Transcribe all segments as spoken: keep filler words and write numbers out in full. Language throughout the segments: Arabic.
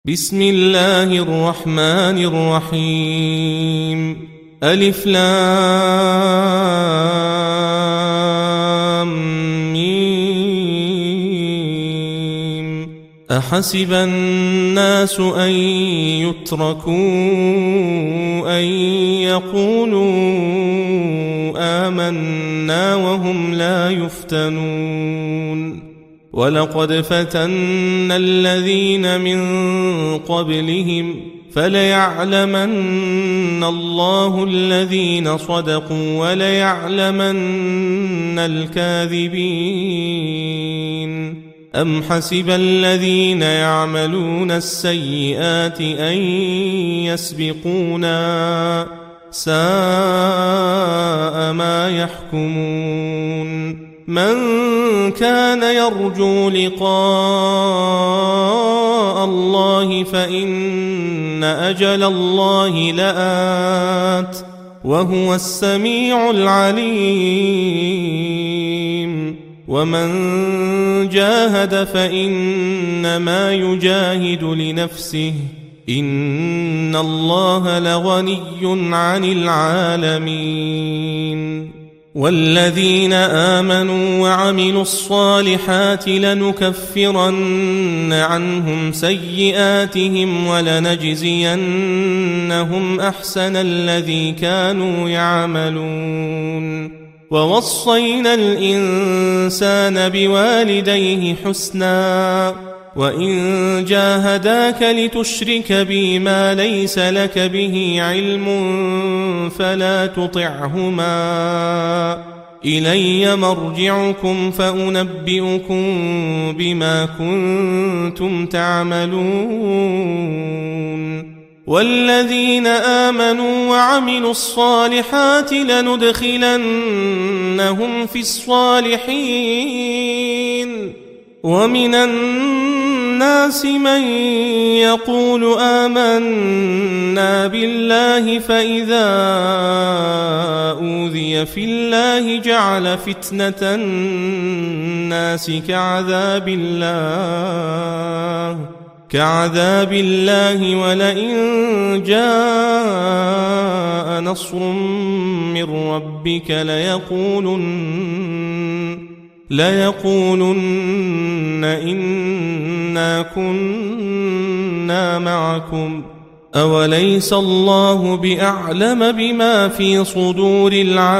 بسم الله الرحمن الرحيم ألف لام ميم أحسب الناس أن يتركوا أن يقولوا آمنا وهم لا يفتنون ولقد فتنا الذين من قبلهم فليعلمن الله الذين صدقوا وليعلمن الكاذبين أم حسب الذين يعملون السيئات أن يسبقونا ساء ما يحكمون من كان يرجو لقاء الله فإن أجل الله لآت وهو السميع العليم ومن جاهد فإنما يجاهد لنفسه إن الله لغني عن العالمين والذين آمنوا وعملوا الصالحات لنكفرن عنهم سيئاتهم ولنجزينهم أحسن الذي كانوا يعملون ووصينا الإنسان بوالديه حسنا وإن جاهداك لتشرك بي ما ليس لك به علم فلا تطعهما إلي مرجعكم فأنبئكم بما كنتم تعملون والذين آمنوا وعملوا الصالحات لندخلنهم في الصالحين ومن الناس من يقول آمنا بالله فإذا أوذي في الله جعل فتنة الناس كعذاب الله كعذاب الله ولئن جاء نصر من ربك ليقولن ليقولن إنا كنا معكم أوليس الله بأعلم بما في صدور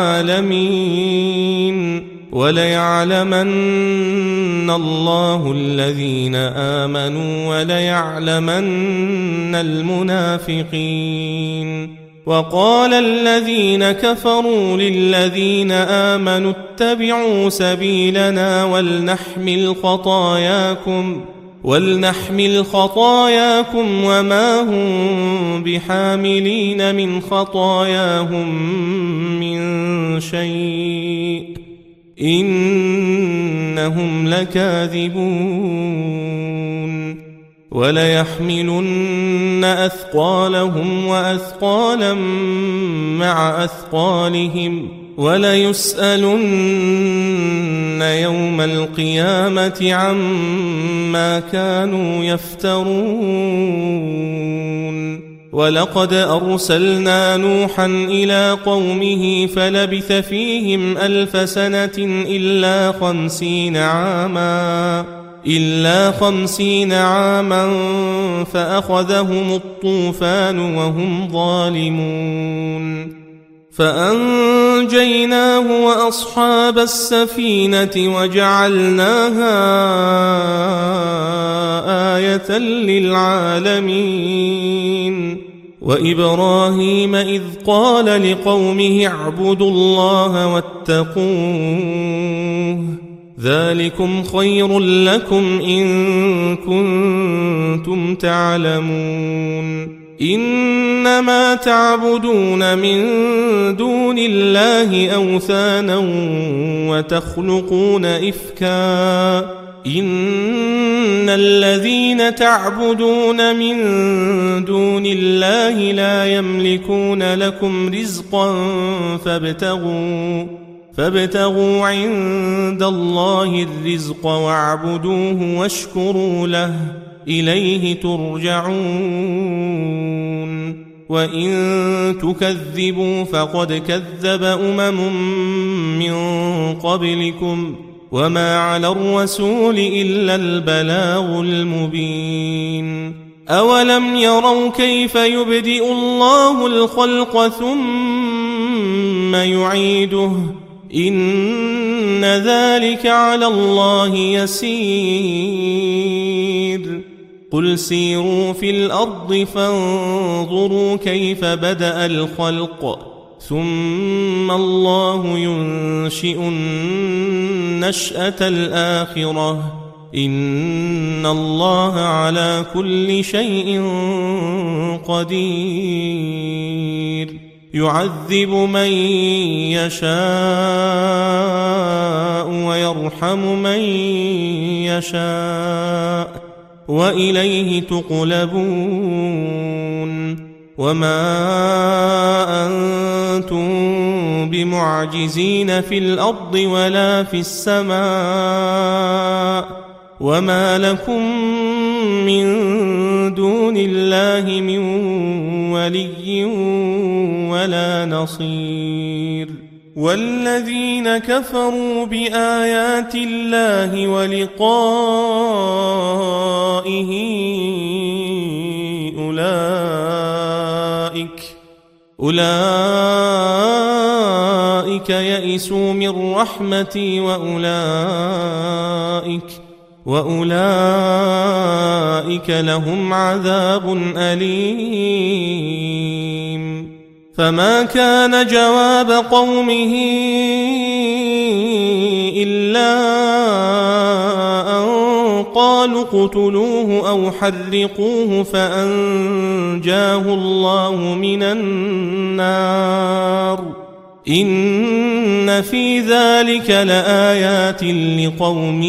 العالمين وليعلمن الله الذين آمنوا وليعلمن المنافقين وقال الذين كفروا للذين آمنوا اتبعوا سبيلنا ولنحمل خطاياكم ولنحمل خطاياكم وما هم بحاملين من خطاياهم من شيء إنهم لكاذبون وليحملن أثقالهم وأثقالا مع أثقالهم وليسألن يوم القيامة عما كانوا يفترون ولقد أرسلنا نوحا إلى قومه فلبث فيهم ألف سنة إلا خمسين عاما إلا خمسين عاما فأخذهم الطوفان وهم ظالمون فأنجيناه وأصحاب السفينة وجعلناها آية للعالمين وإبراهيم إذ قال لقومه اعبدوا الله واتقوه ذلكم خير لكم إن كنتم تعلمون إنما تعبدون من دون الله أوثانا وتخلقون إفكا إن الذين تعبدون من دون الله لا يملكون لكم رزقا فابتغوا فابتغوا عند الله الرزق واعبدوه واشكروا له إليه ترجعون وإن تكذبوا فقد كذب أمم من قبلكم وما على الرسول إلا البلاغ المبين أولم يروا كيف يبدئ الله الخلق ثم يعيده إن ذلك على الله يسير قل سيروا في الأرض فانظروا كيف بدأ الخلق ثم الله ينشئ النشأة الآخرة إن الله على كل شيء قدير يعذب من يشاء ويرحم من يشاء وإليه تقلبون وما أنتم بمعجزين في الأرض ولا في السماء وما لكم من دون الله من ولي ولا نصير والذين كفروا بآيات الله ولقائه أولئك أولئك يئسوا من رحمتي وأولئك وأولئك لهم عذاب أليم فما كان جواب قومه إلا أن قالوا اقتلوه أو حرقوه فأنجاه الله من النار إن في ذلك لآيات لقوم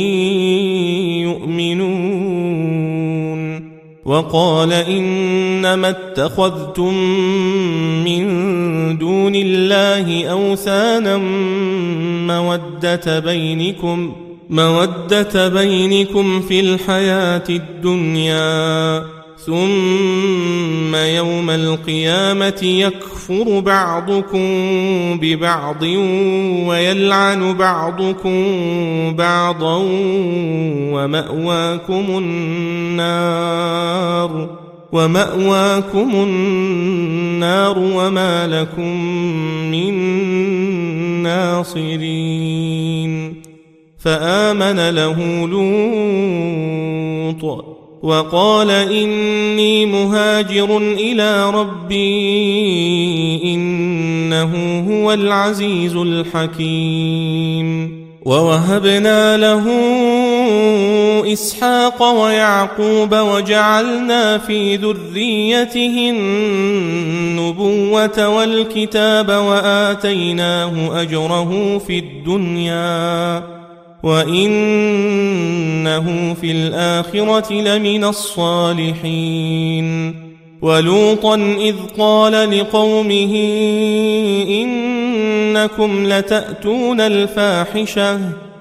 يؤمنون وقال إنما اتخذتم من دون الله أوثانا مودة بينكم مودة بينكم في الحياة الدنيا ثم يوم القيامة يكفر بعضكم ببعض ويلعن بعضكم بعضا ومأواكم النار ومأواكم النار وما لكم من ناصرين فآمن له لوط وقال إني مهاجر إلى ربي إنه هو العزيز الحكيم ووهبنا له إسحاق ويعقوب وجعلنا في ذريته النبوة والكتاب وآتيناه أجره في الدنيا وإنه في الآخرة لمن الصالحين ولوطا إذ قال لقومه إنكم لتأتون الفاحشة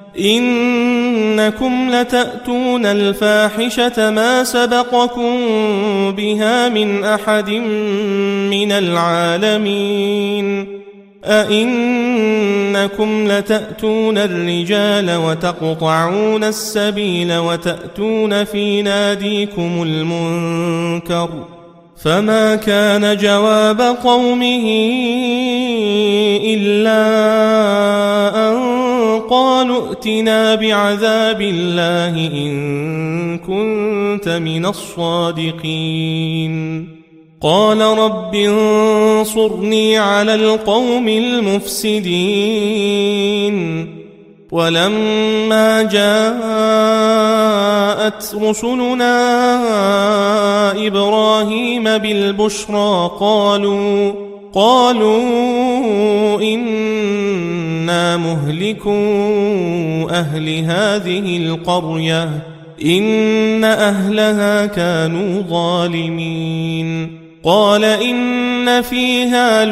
إنكم لتأتون الفاحشة ما سبقكم بها من أحد من العالمين أئنكم لتأتون الرجال وتقطعون السبيل وتأتون في ناديكم المنكر فما كان جواب قومه إلا أن قالوا ائتنا بعذاب الله إن كنت من الصادقين قال رب انصرني على القوم المفسدين ولما جاءت رسلنا إبراهيم بالبشرى قالوا قالوا إنا مهلكو أهل هذه القرية إن أهلها كانوا ظالمين قال إن فيها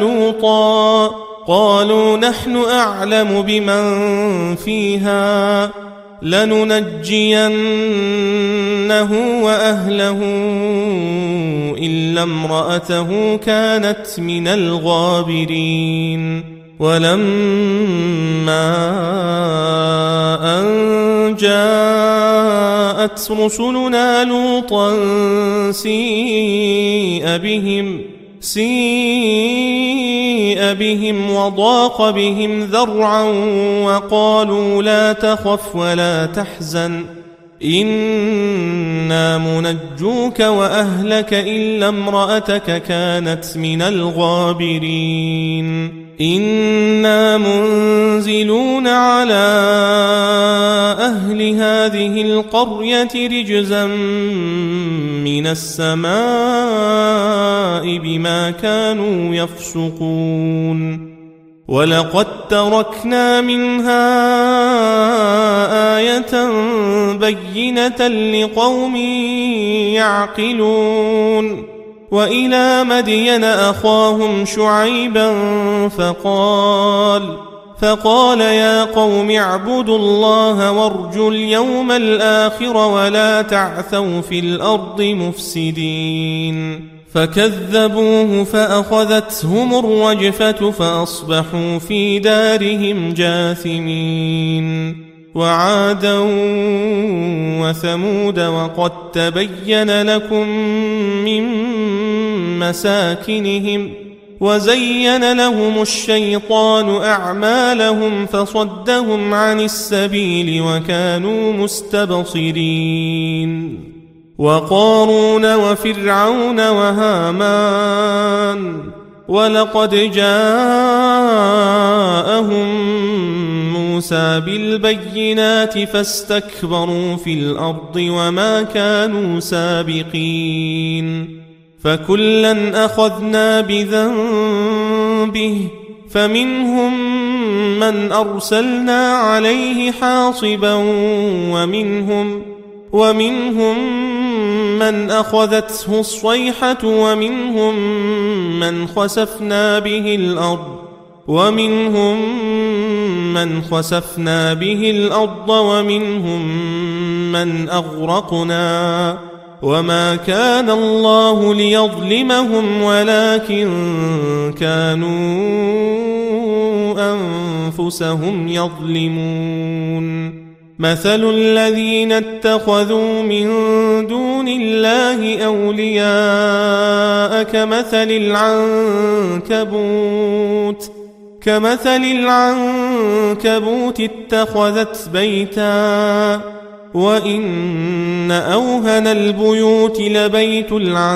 لوطا قالوا نحن أعلم بمن فيها لننجينه وأهله إلا امرأته كانت من الغابرين. ولما أن جاءت رسلنا لوطا سيء بهم سيء بهم وضاق بهم ذرعا وقالوا لا تخف ولا تحزن إنا منجوك وأهلك إلا امرأتك كانت من الغابرين. إنا منزلون على أهل هذه القرية رجزا من السماء بما كانوا يفسقون. ولقد تركنا منها آية بينة لقوم يعقلون. وإلى مدين أخاهم شعيبا فقال فقال يا قوم اعبدوا الله وارجوا اليوم الآخر ولا تعثوا في الأرض مفسدين. فكذبوه فأخذتهم الرجفة فأصبحوا في دارهم جاثمين. وعادا وثمود وقد تبين لكم من مساكنهم وزين لهم الشيطان أعمالهم فصدهم عن السبيل وكانوا مستبصرين. وقارون وفرعون وهامان ولقد جاءهم موسى بالبينات فاستكبروا في الأرض وما كانوا سابقين. فكلا أخذنا بذنبه فمنهم من أرسلنا عليه حاصبا ومنهم ومنهم من أخذته الصيحة ومنهم من خسفنا به الأرض ومنهم من خسفنا به الأرض ومنهم من أغرقنا وما كان الله ليظلمهم ولكن كانوا أنفسهم يظلمون. مثل الذين اتخذوا من دون الله أولياء كمثل العنكبوت كمثل العنكبوت اتخذت بيتا وإن أوهن البيوت لبيت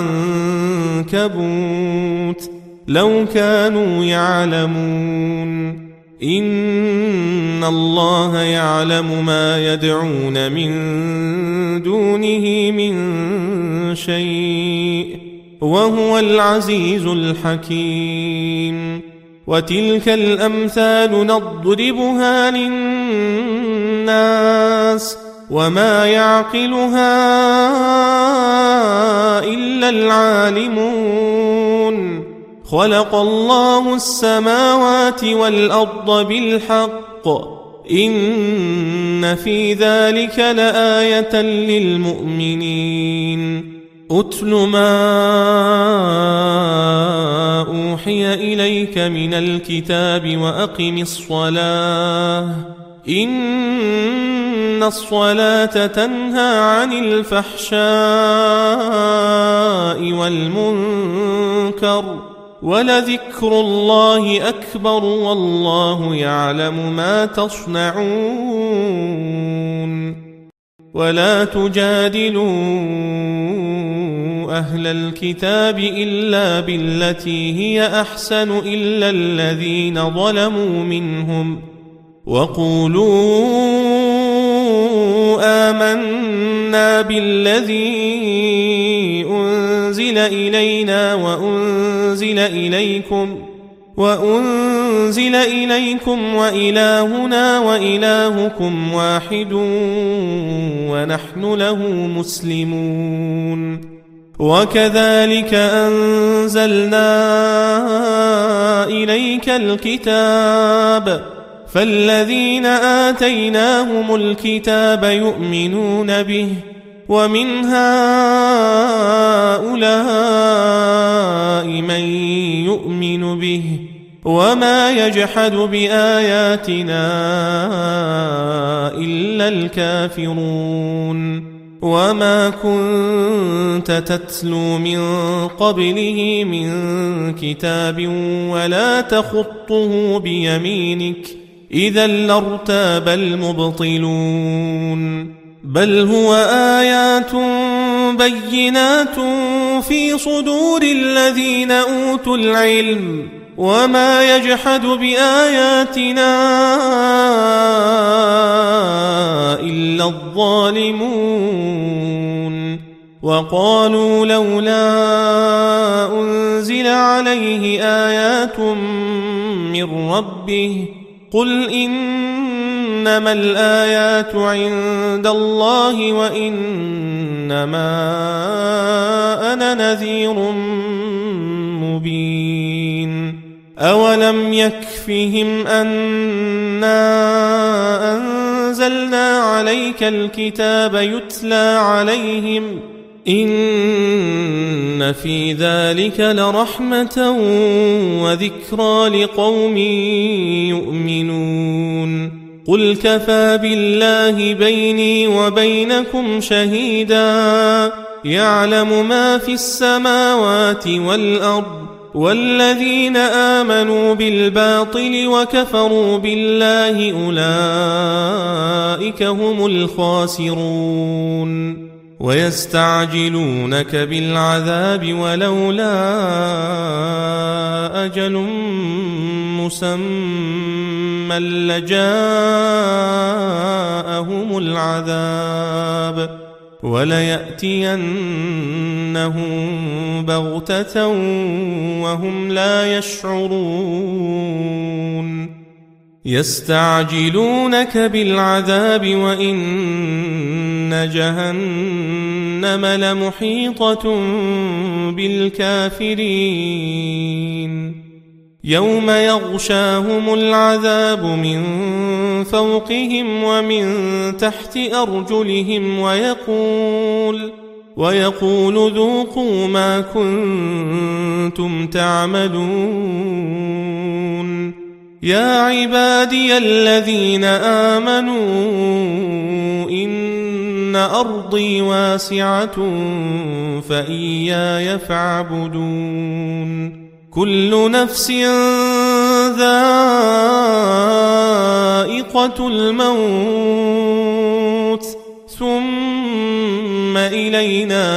العنكبوت لو كانوا يعلمون. إن الله يعلم ما يدعون من دونه من شيء وهو العزيز الحكيم. وتلك الأمثال نضربها للناس وما يعقلها إلا العالمون. خلق الله السماوات والأرض بالحق إن في ذلك لآية للمؤمنين. أتل ما أوحي إليك من الكتاب وأقم الصلاة إن الصلاة تنهى عن الفحشاء والمنكر ولذكر الله أكبر والله يعلم ما تصنعون. ولا تجادلوا أهل الكتاب إلا بالتي هي أحسن إلا الذين ظلموا منهم وقولوا آمنا بالذي أنزل إلينا وأنزل إليكم وأنزل إليكم وإلهنا وإلهكم واحد ونحن له مسلمون. وكذلك أنزلنا إليك الكتاب فالذين آتيناهم الكتاب يؤمنون به ومن هؤلاء من يؤمن به وما يجحد بآياتنا إلا الكافرون وما كنت تتلو من قبله من كتاب ولا تخطه بيمينك إذا لارتاب المبطلون بل هو آيات بينات في صدور الذين أوتوا العلم وما يجحد بآياتنا إلا الظالمون وقالوا لولا أنزل عليه آيات من ربه قل إنما الآيات عند الله وإنما أنا نذير مبين أولم يكفهم أنا أنزلنا عليك الكتاب يتلى عليهم إن في ذلك لرحمة وذكرى لقوم يؤمنون قل كفى بالله بيني وبينكم شهيدا يعلم ما في السماوات والأرض والذين آمنوا بالباطل وكفروا بالله أولئك هم الخاسرون ويستعجلونك بالعذاب ولولا أجل مسمى لجاءهم العذاب وليأتينهم بغتة وهم لا يشعرون يستعجلونك بالعذاب وإن جهنم لمحيطة بالكافرين يوم يغشاهم العذاب من فوقهم ومن تحت أرجلهم ويقول ويقول ذوقوا ما كنتم تعملون يا عبادي الذين آمنوا إن أرضي واسعة فإياي فاعبدون كل نفس ذائقة الموت ثم إلينا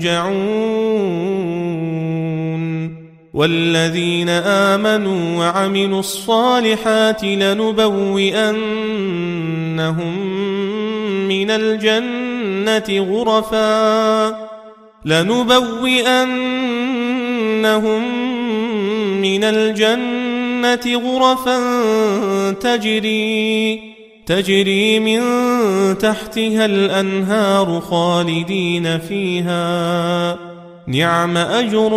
ترجعون والذين آمنوا وعملوا الصالحات لنبوئنهم من الجنة غرفا لنبوئنهم من الجنة غرفا تجري تجري من تحتها الأنهار خالدين فيها نعم أجر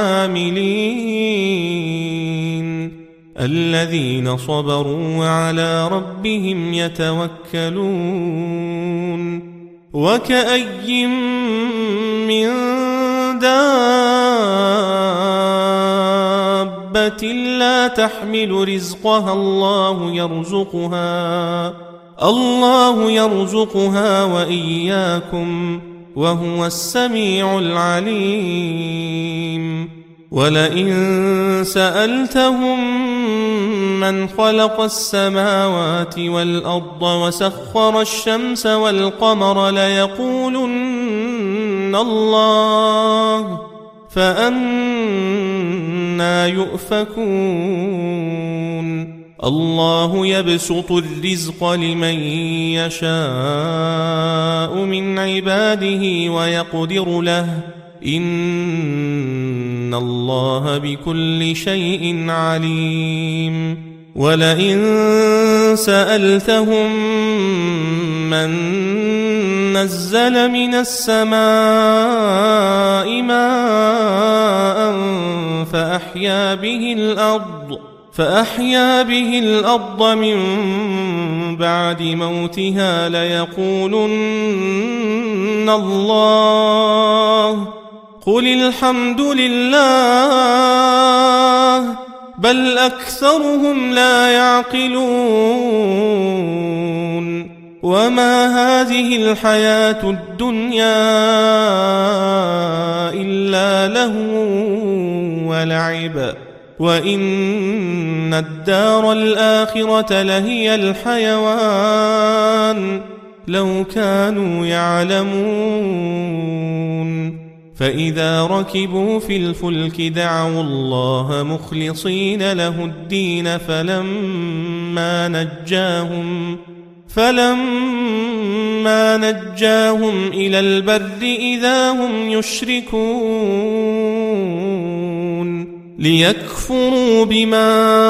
العاملين الذين صبروا وعلى ربهم يتوكلون وكأي من دابة لا تحمل رزقها الله يرزقها الله يرزقها وإياكم وهو السميع العليم ولئن سألتهم من خلق السماوات والأرض وسخر الشمس والقمر ليقولن الله فأنى يؤفكون الله يبسط الرزق لمن يشاء من عباده ويقدر له إن الله بكل شيء عليم ولئن سألتهم من نزل من السماء ماء فأحيا به الأرض فأحيا به الأرض من بعد موتها ليقولن الله قل الحمد لله بل أكثرهم لا يعقلون وما هذه الحياة الدنيا إلا لهو ولعب وإن الدار الآخرة لهي الحيوان لو كانوا يعلمون فإذا ركبوا في الفلك دعوا الله مخلصين له الدين فلما نجاهم فلما نجاهم إلى البر إذا هم يشركون ليكفروا بما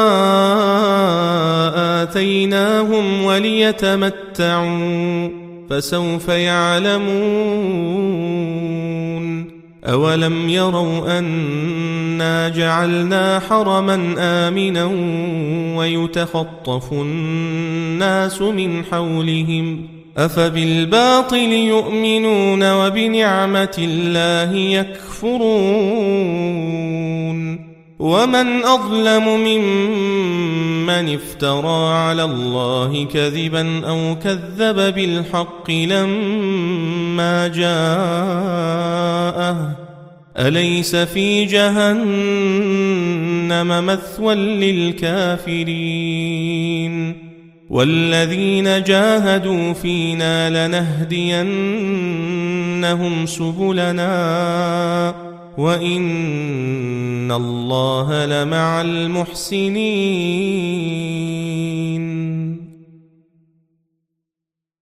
آتيناهم وليتمتعوا فسوف يعلمون أولم يروا أنا جعلنا حرما آمنا ويتخطف الناس من حولهم أفبالباطل يؤمنون وبنعمة الله يكفرون ومن أظلم ممن افترى على الله كذبا أو كذب بالحق لما جاءه أليس في جهنم مثوى للكافرين والذين جاهدوا فينا لنهدينهم سبلنا وإن الله لمع المحسنين.